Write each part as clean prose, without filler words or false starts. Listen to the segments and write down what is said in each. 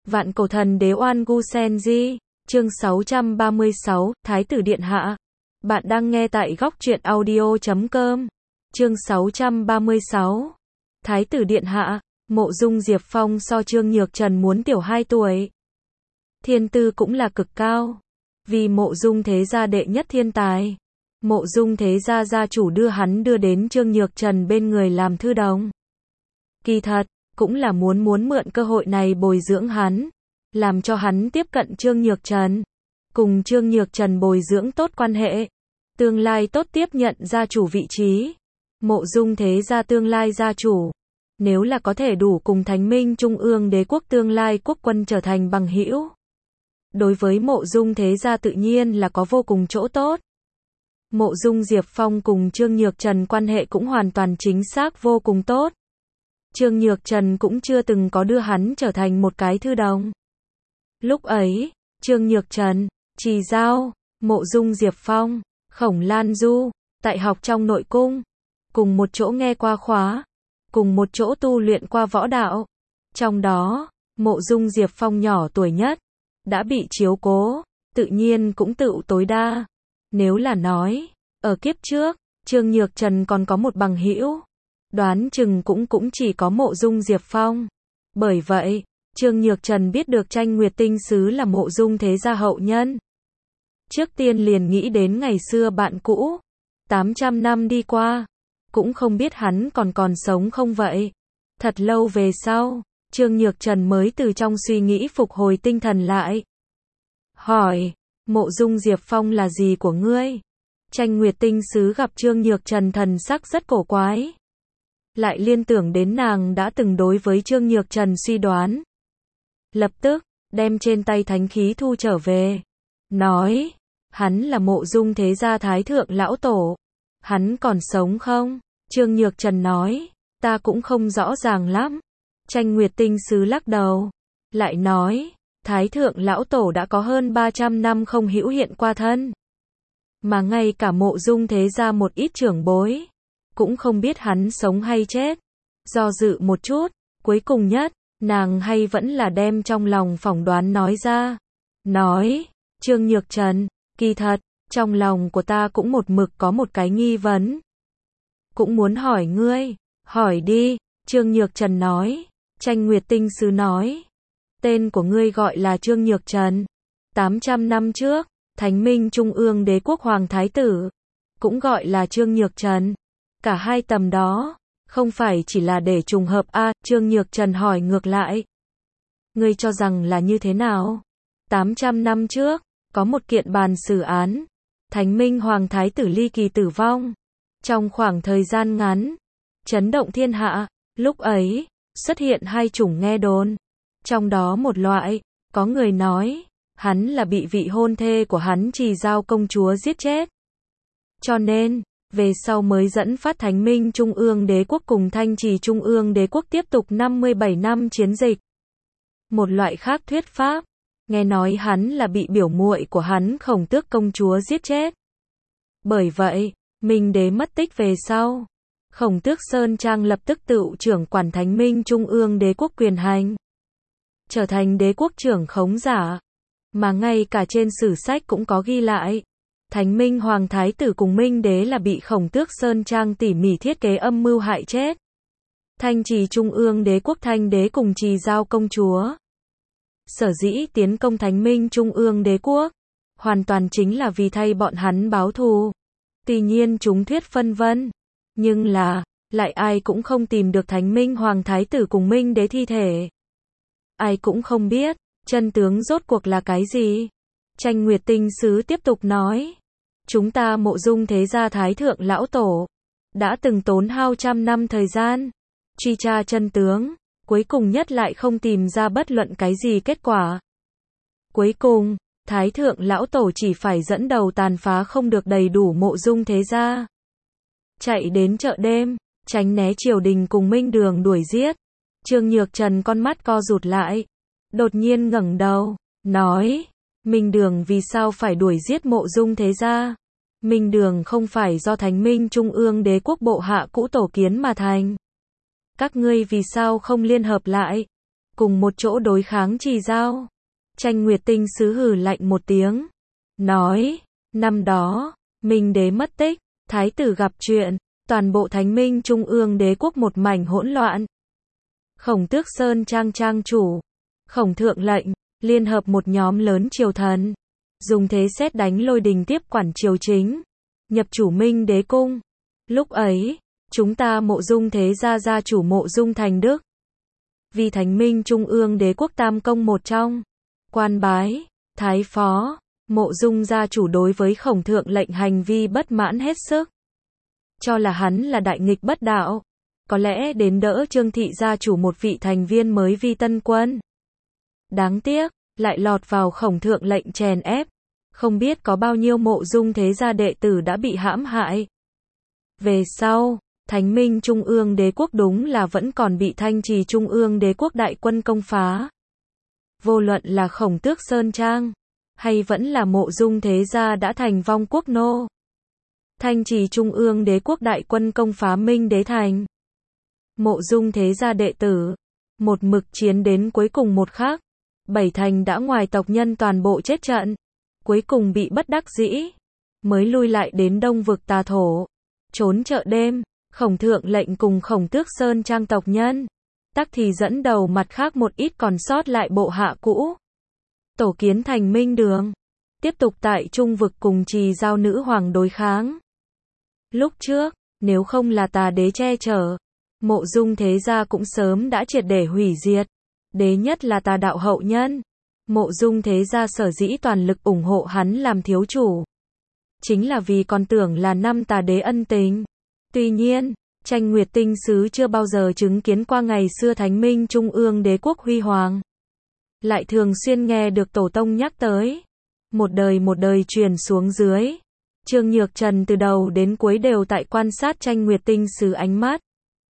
Vạn cổ thần đế Oan Gu Senji, chương 636, Thái tử Điện Hạ. Bạn đang nghe tại góc truyện audio.com. Chương 636. Thái tử Điện Hạ, Mộ Dung Diệp Phong so Trương Nhược Trần muốn tiểu 2 tuổi. Thiên tư cũng là cực cao. Vì Mộ Dung thế gia đệ nhất thiên tài. Mộ Dung thế gia gia chủ đưa đến Trương Nhược Trần bên người làm thư đồng. Kỳ thật, cũng là muốn mượn cơ hội này bồi dưỡng hắn, làm cho hắn tiếp cận Trương Nhược Trần, cùng Trương Nhược Trần bồi dưỡng tốt quan hệ, tương lai tốt tiếp nhận gia chủ vị trí. Mộ Dung thế gia tương lai gia chủ, nếu là có thể đủ cùng Thánh Minh Trung ương đế quốc tương lai quốc quân trở thành bằng hữu, đối với Mộ Dung thế gia tự nhiên là có vô cùng chỗ tốt. Mộ Dung Diệp Phong cùng Trương Nhược Trần quan hệ cũng hoàn toàn chính xác vô cùng tốt. Trương Nhược Trần cũng chưa từng có đưa hắn trở thành một cái thư đồng. Lúc ấy, Trương Nhược Trần, Trì Giao, Mộ Dung Diệp Phong, Khổng Lan Du, tại học trong nội cung, cùng một chỗ nghe qua khóa, cùng một chỗ tu luyện qua võ đạo. Trong đó, Mộ Dung Diệp Phong nhỏ tuổi nhất, đã bị chiếu cố, tự nhiên cũng tựu tối đa. Nếu là nói, ở kiếp trước, Trương Nhược Trần còn có một bằng hữu, đoán chừng cũng chỉ có Mộ Dung Diệp Phong. Bởi vậy, Trương Nhược Trần biết được Tranh Nguyệt Tinh Sứ là Mộ Dung thế gia hậu nhân. Trước tiên liền nghĩ đến ngày xưa bạn cũ, 800 năm đi qua, cũng không biết hắn còn sống không vậy. Thật lâu về sau, Trương Nhược Trần mới từ trong suy nghĩ phục hồi tinh thần lại. Hỏi, Mộ Dung Diệp Phong là gì của ngươi? Tranh Nguyệt Tinh Sứ gặp Trương Nhược Trần thần sắc rất cổ quái. Lại liên tưởng đến nàng đã từng đối với Trương Nhược Trần suy đoán. Lập tức, đem trên tay thánh khí thu trở về. Nói, hắn là Mộ Dung thế gia thái thượng lão tổ. Hắn còn sống không? Trương Nhược Trần nói, ta cũng không rõ ràng lắm. Tranh Nguyệt Tinh Sứ lắc đầu. Lại nói, thái thượng lão tổ đã có hơn 300 năm không hữu hiện qua thân. Mà ngay cả Mộ Dung thế gia một ít trưởng bối, cũng không biết hắn sống hay chết. Do dự một chút, cuối cùng nhất, nàng hay vẫn là đem trong lòng phỏng đoán nói ra. Nói, Trương Nhược Trần, kỳ thật, trong lòng của ta cũng một mực có một cái nghi vấn. Cũng muốn hỏi ngươi, hỏi đi, Trương Nhược Trần nói. Tranh Nguyệt Tinh Sứ nói, tên của ngươi gọi là Trương Nhược Trần. 800 năm trước, Thánh Minh Trung ương đế quốc Hoàng Thái Tử, cũng gọi là Trương Nhược Trần. Cả hai tầm đó, không phải chỉ là để trùng hợp a? Trương Nhược Trần hỏi ngược lại. Ngươi cho rằng là như thế nào? 800 năm trước, có một kiện bàn xử án. Thánh Minh Hoàng Thái Tử ly kỳ tử vong. Trong khoảng thời gian ngắn, chấn động thiên hạ, lúc ấy, xuất hiện hai chủng nghe đồn. Trong đó một loại, có người nói, hắn là bị vị hôn thê của hắn Trì Giao công chúa giết chết. Cho nên, về sau mới dẫn phát Thánh Minh Trung ương đế quốc cùng Thanh Trì Trung ương đế quốc tiếp tục 57 năm chiến dịch. Một loại khác thuyết pháp, nghe nói hắn là bị biểu muội của hắn Khổng Tước công chúa giết chết. Bởi vậy, Minh đế mất tích về sau, Khổng Tước Sơn Trang lập tức tự trưởng quản Thánh Minh Trung ương đế quốc quyền hành, trở thành đế quốc trưởng khống giả. Mà ngay cả trên sử sách cũng có ghi lại, Thánh Minh Hoàng Thái Tử cùng Minh đế là bị Khổng Tước Sơn Trang tỉ mỉ thiết kế âm mưu hại chết. Thanh Trì Trung ương đế quốc Thanh đế cùng Trì Giao công chúa, sở dĩ tiến công Thánh Minh Trung ương đế quốc, hoàn toàn chính là vì thay bọn hắn báo thù. Tuy nhiên chúng thuyết phân vân, nhưng là, lại ai cũng không tìm được Thánh Minh Hoàng Thái Tử cùng Minh đế thi thể. Ai cũng không biết, chân tướng rốt cuộc là cái gì. Tranh Nguyệt Tinh Sứ tiếp tục nói, chúng ta Mộ Dung thế gia thái thượng lão tổ, đã từng tốn hao trăm năm thời gian, truy tra chân tướng, cuối cùng nhất lại không tìm ra bất luận cái gì kết quả. Cuối cùng, thái thượng lão tổ chỉ phải dẫn đầu tàn phá không được đầy đủ Mộ Dung thế gia. Chạy đến chợ đêm, tránh né triều đình cùng Minh Đường đuổi giết. Trương Nhược Trần con mắt co rụt lại, đột nhiên ngẩng đầu, nói, Minh Đường vì sao phải đuổi giết Mộ Dung thế gia? Minh Đường không phải do Thánh Minh Trung ương đế quốc bộ hạ cũ tổ kiến mà thành. Các ngươi vì sao không liên hợp lại, cùng một chỗ đối kháng Trì Dao. Tranh Nguyệt Tinh Sứ hừ lạnh một tiếng, nói, năm đó, Minh Đế mất tích, Thái tử gặp chuyện, toàn bộ Thánh Minh Trung ương Đế quốc một mảnh hỗn loạn. Khổng Tước Sơn Trang trang chủ, Khổng Thượng lệnh, liên hợp một nhóm lớn triều thần, dùng thế sét đánh lôi đình tiếp quản triều chính, nhập chủ Minh Đế cung. Lúc ấy, chúng ta Mộ Dung thế gia gia chủ Mộ Dung Thành Đức, vì Thánh Minh Trung ương Đế quốc tam công một trong, quan bái, thái phó, Mộ Dung gia chủ đối với Khổng Thượng lệnh hành vi bất mãn hết sức, cho là hắn là đại nghịch bất đạo, có lẽ đến đỡ Trương thị gia chủ một vị thành viên mới vi tân quân. Đáng tiếc, lại lọt vào Khổng Thượng lệnh chèn ép, không biết có bao nhiêu Mộ Dung thế gia đệ tử đã bị hãm hại. Về sau, Thánh Minh Trung ương Đế quốc đúng là vẫn còn bị Thanh Trì Trung ương Đế quốc đại quân công phá. Vô luận là Khổng Tước Sơn Trang, hay vẫn là Mộ Dung thế gia đã thành vong quốc nô. Thanh Trì Trung ương Đế quốc đại quân công phá Minh Đế thành. Mộ Dung thế gia đệ tử, một mực chiến đến cuối cùng một khắc, 7 thành đã ngoài tộc nhân toàn bộ chết trận, cuối cùng bị bất đắc dĩ, mới lui lại đến Đông vực Tà Thổ, trốn chợ đêm. Khổng Thượng lệnh cùng Khổng Tước Sơn Trang tộc nhân, tắc thì dẫn đầu mặt khác một ít còn sót lại bộ hạ cũ, tổ kiến thành Minh Đường, tiếp tục tại Trung vực cùng Trì Dao nữ hoàng đối kháng. Lúc trước, nếu không là Tà đế che chở, Mộ Dung thế gia cũng sớm đã triệt để hủy diệt. Đế nhất là Tà đạo hậu nhân, Mộ Dung thế gia sở dĩ toàn lực ủng hộ hắn làm thiếu chủ, chính là vì còn tưởng là năm Tà đế ân tình. Tuy nhiên, Tranh Nguyệt Tinh Sứ chưa bao giờ chứng kiến qua ngày xưa Thánh Minh Trung ương Đế quốc huy hoàng, lại thường xuyên nghe được tổ tông nhắc tới, một đời truyền xuống dưới. Trương Nhược Trần từ đầu đến cuối đều tại quan sát Tranh Nguyệt Tinh Sứ ánh mắt,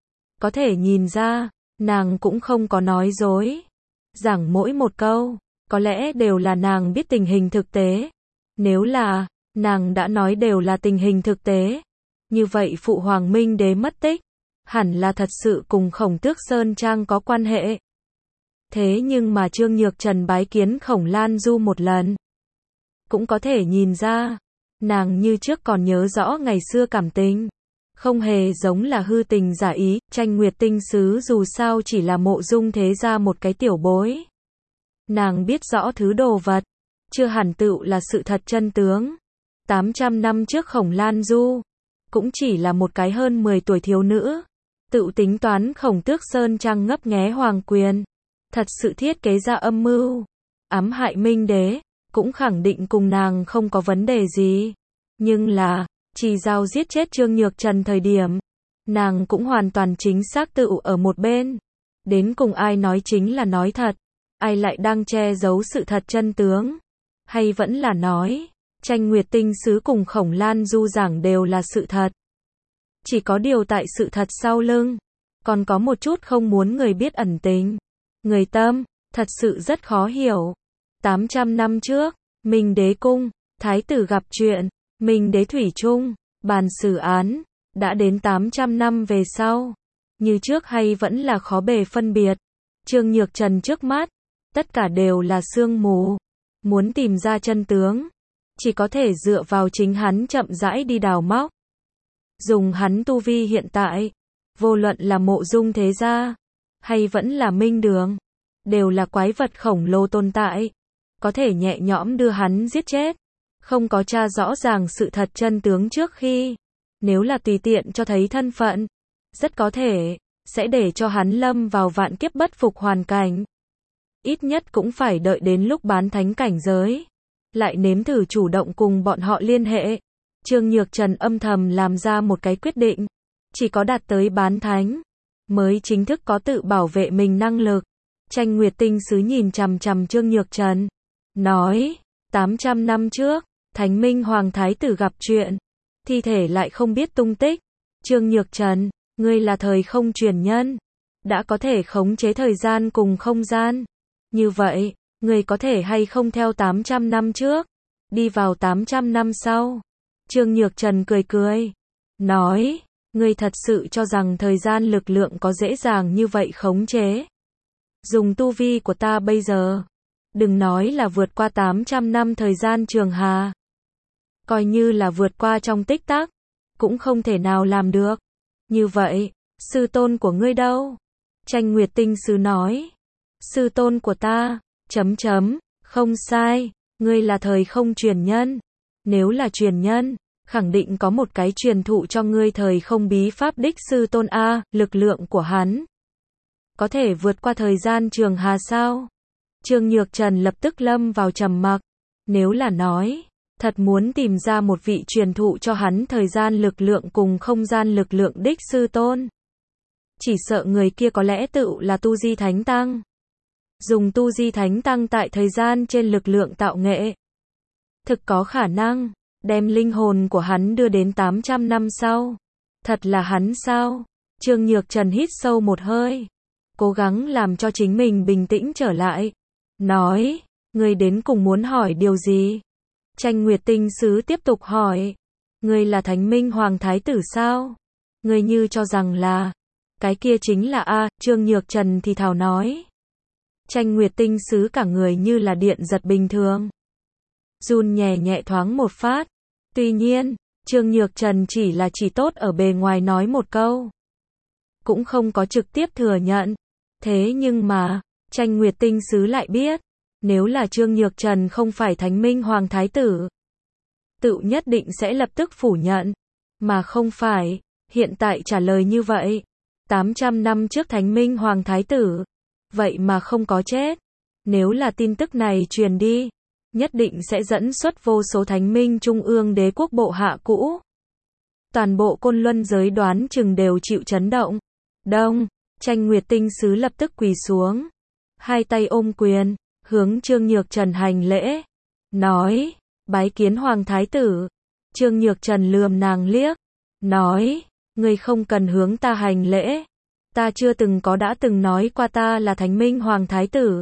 có thể nhìn ra, nàng cũng không có nói dối, giảng mỗi một câu, có lẽ đều là nàng biết tình hình thực tế. Nếu là, nàng đã nói đều là tình hình thực tế, như vậy Phụ Hoàng Minh Đế mất tích, hẳn là thật sự cùng Khổng Tước Sơn Trang có quan hệ. Thế nhưng mà Trương Nhược Trần bái kiến Khổng Lan Du một lần, cũng có thể nhìn ra, nàng như trước còn nhớ rõ ngày xưa cảm tình, không hề giống là hư tình giả ý. Tranh Nguyệt Tinh Sứ dù sao chỉ là Mộ Dung thế gia một cái tiểu bối, nàng biết rõ thứ đồ vật, chưa hẳn tựu là sự thật chân tướng. 800 năm trước Khổng Lan Du cũng chỉ là một cái hơn 10 tuổi thiếu nữ, tự tính toán Khổng Tước Sơn Trang ngấp nghé hoàng quyền, thật sự thiết kế ra âm mưu, ám hại Minh Đế, cũng khẳng định cùng nàng không có vấn đề gì. Nhưng là, Trì Dao giết chết Trương Nhược Trần thời điểm, nàng cũng hoàn toàn chính xác tự ở một bên. Đến cùng ai nói chính là nói thật, ai lại đang che giấu sự thật chân tướng, hay vẫn là nói, Tranh Nguyệt Tinh Sứ cùng Khổng Lan Du giảng đều là sự thật. Chỉ có điều tại sự thật sau lưng, còn có một chút không muốn người biết ẩn tình. Người tâm, thật sự rất khó hiểu. 800 năm trước, Minh Đế cung, Thái tử gặp chuyện, Minh Đế thủy chung, bàn xử án, đã đến 800 năm về sau. Như trước hay vẫn là khó bề phân biệt. Trương Nhược Trần trước mắt, tất cả đều là sương mù. Muốn tìm ra chân tướng, chỉ có thể dựa vào chính hắn chậm rãi đi đào móc. Dùng hắn tu vi hiện tại, vô luận là Mộ Dung thế gia, hay vẫn là Minh Đường, đều là quái vật khổng lồ tồn tại, có thể nhẹ nhõm đưa hắn giết chết. Không có tra rõ ràng sự thật chân tướng trước khi, nếu là tùy tiện cho thấy thân phận, rất có thể sẽ để cho hắn lâm vào vạn kiếp bất phục hoàn cảnh. Ít nhất cũng phải đợi đến lúc bán thánh cảnh giới, lại nếm thử chủ động cùng bọn họ liên hệ. Trương Nhược Trần âm thầm làm ra một cái quyết định, chỉ có đạt tới bán thánh, mới chính thức có tự bảo vệ mình năng lực. Tranh Nguyệt Tinh Sứ nhìn chằm chằm Trương Nhược Trần, nói, 800 năm trước, Thánh Minh Hoàng Thái tử gặp chuyện, thi thể lại không biết tung tích. Trương Nhược Trần, ngươi là thời không truyền nhân, đã có thể khống chế thời gian cùng không gian. Như vậy, ngươi có thể hay không theo 800 năm trước, đi vào 800 năm sau? Trương Nhược Trần cười cười, nói, ngươi thật sự cho rằng thời gian lực lượng có dễ dàng như vậy khống chế? Dùng tu vi của ta bây giờ, đừng nói là vượt qua 800 năm thời gian trường hà. Coi như là vượt qua trong tích tắc, cũng không thể nào làm được. Như vậy, sư tôn của ngươi đâu? Tranh Nguyệt Tinh Sứ nói. Sư tôn của ta, không sai, ngươi là thời không truyền nhân. Nếu là truyền nhân, khẳng định có một cái truyền thụ cho ngươi thời không bí pháp đích sư tôn A, lực lượng của hắn. Có thể vượt qua thời gian trường hà sao? Trương Nhược Trần lập tức lâm vào trầm mặc. Nếu là nói, thật muốn tìm ra một vị truyền thụ cho hắn thời gian lực lượng cùng không gian lực lượng đích sư tôn. Chỉ sợ người kia có lẽ tự là Tu Di Thánh Tăng. Dùng Tu Di Thánh Tăng tại thời gian trên lực lượng tạo nghệ. Thực có khả năng, đem linh hồn của hắn đưa đến 800 năm sau. Thật là hắn sao? Trương Nhược Trần hít sâu một hơi. Cố gắng làm cho chính mình bình tĩnh trở lại. Nói, ngươi đến cùng muốn hỏi điều gì? Tranh Nguyệt Tinh Sứ tiếp tục hỏi. Ngươi là Thánh Minh Hoàng Thái Tử sao? Ngươi như cho rằng là, cái kia chính là A, Trương Nhược Trần thì thào nói. Tranh Nguyệt Tinh Sứ cả người như là điện giật bình thường. Run nhẹ nhẹ thoáng một phát. Tuy nhiên, Trương Nhược Trần chỉ tốt ở bề ngoài nói một câu. Cũng không có trực tiếp thừa nhận. Thế nhưng mà, Tranh Nguyệt Tinh Sứ lại biết, nếu là Trương Nhược Trần không phải Thánh Minh Hoàng Thái Tử, tự nhất định sẽ lập tức phủ nhận. Mà không phải, hiện tại trả lời như vậy. 800 năm trước Thánh Minh Hoàng Thái Tử, vậy mà không có chết. Nếu là tin tức này truyền đi, nhất định sẽ dẫn xuất vô số Thánh Minh Trung ương đế quốc bộ hạ cũ. Toàn bộ Côn Luân giới đoán chừng đều chịu chấn động. Đông, Tranh Nguyệt Tinh Sứ lập tức quỳ xuống. Hai tay ôm quyền, hướng Trương Nhược Trần hành lễ. Nói, bái kiến Hoàng Thái Tử. Trương Nhược Trần lườm nàng liếc. Nói, ngươi không cần hướng ta hành lễ. Ta chưa từng đã từng nói qua ta là Thánh Minh Hoàng Thái Tử.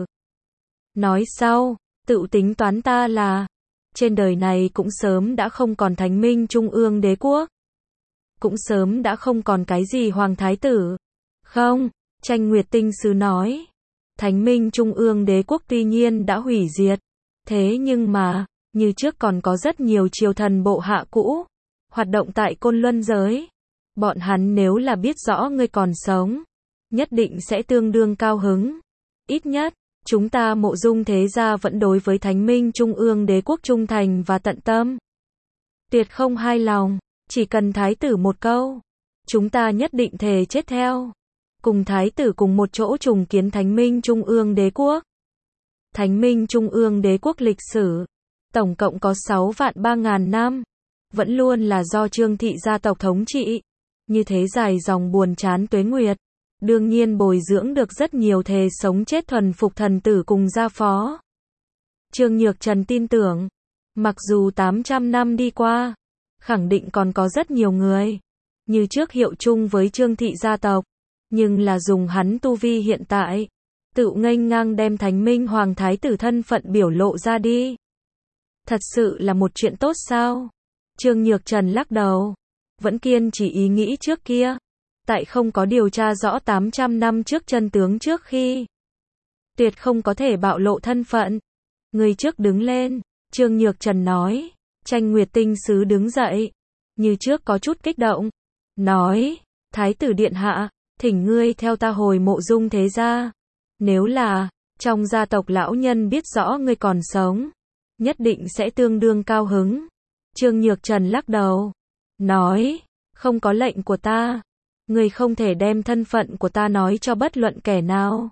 Nói sau, tự tính toán ta là, trên đời này cũng sớm đã không còn Thánh Minh Trung ương đế quốc. Cũng sớm đã không còn cái gì Hoàng Thái Tử. Không, Tranh Nguyệt Tinh Sứ nói. Thánh Minh Trung ương đế quốc tuy nhiên đã hủy diệt. Thế nhưng mà, như trước còn có rất nhiều triều thần bộ hạ cũ, hoạt động tại Côn Luân giới. Bọn hắn nếu là biết rõ ngươi còn sống, nhất định sẽ tương đương cao hứng. Ít nhất, chúng ta Mộ Dung thế gia vẫn đối với Thánh Minh Trung ương đế quốc trung thành và tận tâm. Tuyệt không hai lòng, chỉ cần Thái tử một câu, chúng ta nhất định thề chết theo. Cùng Thái tử cùng một chỗ trùng kiến Thánh Minh Trung ương đế quốc. Thánh Minh Trung ương đế quốc lịch sử, tổng cộng có 6.300.000 năm, vẫn luôn là do Trương thị gia tộc thống trị. Như thế dài dòng buồn chán tuế nguyệt, đương nhiên bồi dưỡng được rất nhiều thề sống chết thuần phục thần tử cùng gia phó. Trương Nhược Trần tin tưởng, mặc dù 800 năm đi qua, khẳng định còn có rất nhiều người, như trước hiệu chung với Trương thị gia tộc, nhưng là dùng hắn tu vi hiện tại, tự nghênh ngang đem Thánh Minh Hoàng Thái Tử thân phận biểu lộ ra đi. Thật sự là một chuyện tốt sao? Trương Nhược Trần lắc đầu. Vẫn kiên trì ý nghĩ trước kia. Tại không có điều tra rõ 800 năm trước chân tướng trước khi. Tuyệt không có thể bạo lộ thân phận. Người trước đứng lên. Trương Nhược Trần nói. Tranh Nguyệt Tinh Sứ đứng dậy. Như trước có chút kích động. Nói. Thái tử điện hạ. Thỉnh ngươi theo ta hồi Mộ Dung thế gia. Nếu là, trong gia tộc lão nhân biết rõ ngươi còn sống, nhất định sẽ tương đương cao hứng. Trương Nhược Trần lắc đầu. Nói, không có lệnh của ta. Ngươi không thể đem thân phận của ta nói cho bất luận kẻ nào.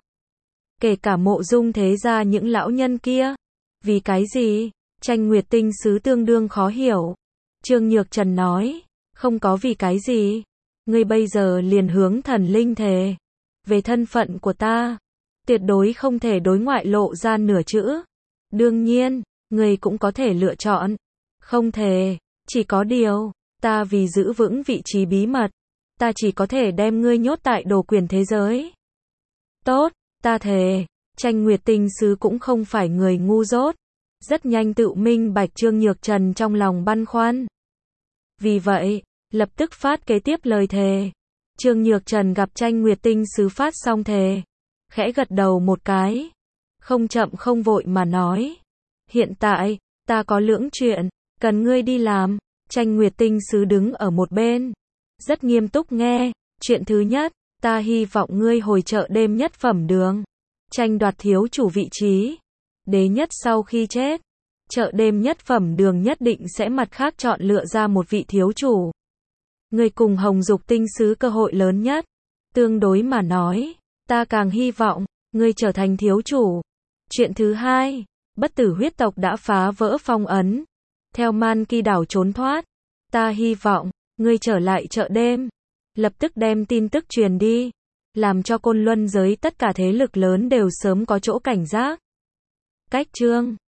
Kể cả Mộ Dung thế gia những lão nhân kia. Vì cái gì? Tranh Nguyệt Tinh Sứ tương đương khó hiểu. Trương Nhược Trần nói, không có vì cái gì. Ngươi bây giờ liền hướng thần linh thề. Về thân phận của ta, tuyệt đối không thể đối ngoại lộ ra nửa chữ. Đương nhiên, ngươi cũng có thể lựa chọn. Không thề, chỉ có điều, ta vì giữ vững vị trí bí mật, ta chỉ có thể đem ngươi nhốt tại đồ quyền thế giới. Tốt, ta thề. Tranh Nguyệt Tinh Sứ cũng không phải người ngu dốt. Rất nhanh tự minh bạch Trương Nhược Trần trong lòng băn khoăn. Vì vậy, lập tức phát kế tiếp lời thề. Trương Nhược Trần gặp Tranh Nguyệt Tinh Sứ phát xong thề. khẽ gật đầu một cái. Không chậm không vội mà nói. Hiện tại, ta có lưỡng chuyện, cần ngươi đi làm. Tranh Nguyệt Tinh Sứ đứng ở một bên. Rất nghiêm túc nghe. Chuyện thứ nhất, ta hy vọng ngươi hồi chợ đêm nhất phẩm đường. Tranh đoạt thiếu chủ vị trí. Đế nhất sau khi chết. Chợ đêm nhất phẩm đường nhất định sẽ mặt khác chọn lựa ra một vị thiếu chủ. Ngươi cùng Hồng Dục Tinh Sứ cơ hội lớn nhất. Tương đối mà nói, ta càng hy vọng, ngươi trở thành thiếu chủ. Chuyện thứ hai, bất tử huyết tộc đã phá vỡ phong ấn. Theo Man Kỳ đảo trốn thoát. Ta hy vọng, ngươi trở lại chợ đêm. Lập tức đem tin tức truyền đi. Làm cho Côn Luân giới tất cả thế lực lớn đều sớm có chỗ cảnh giác. Cách chương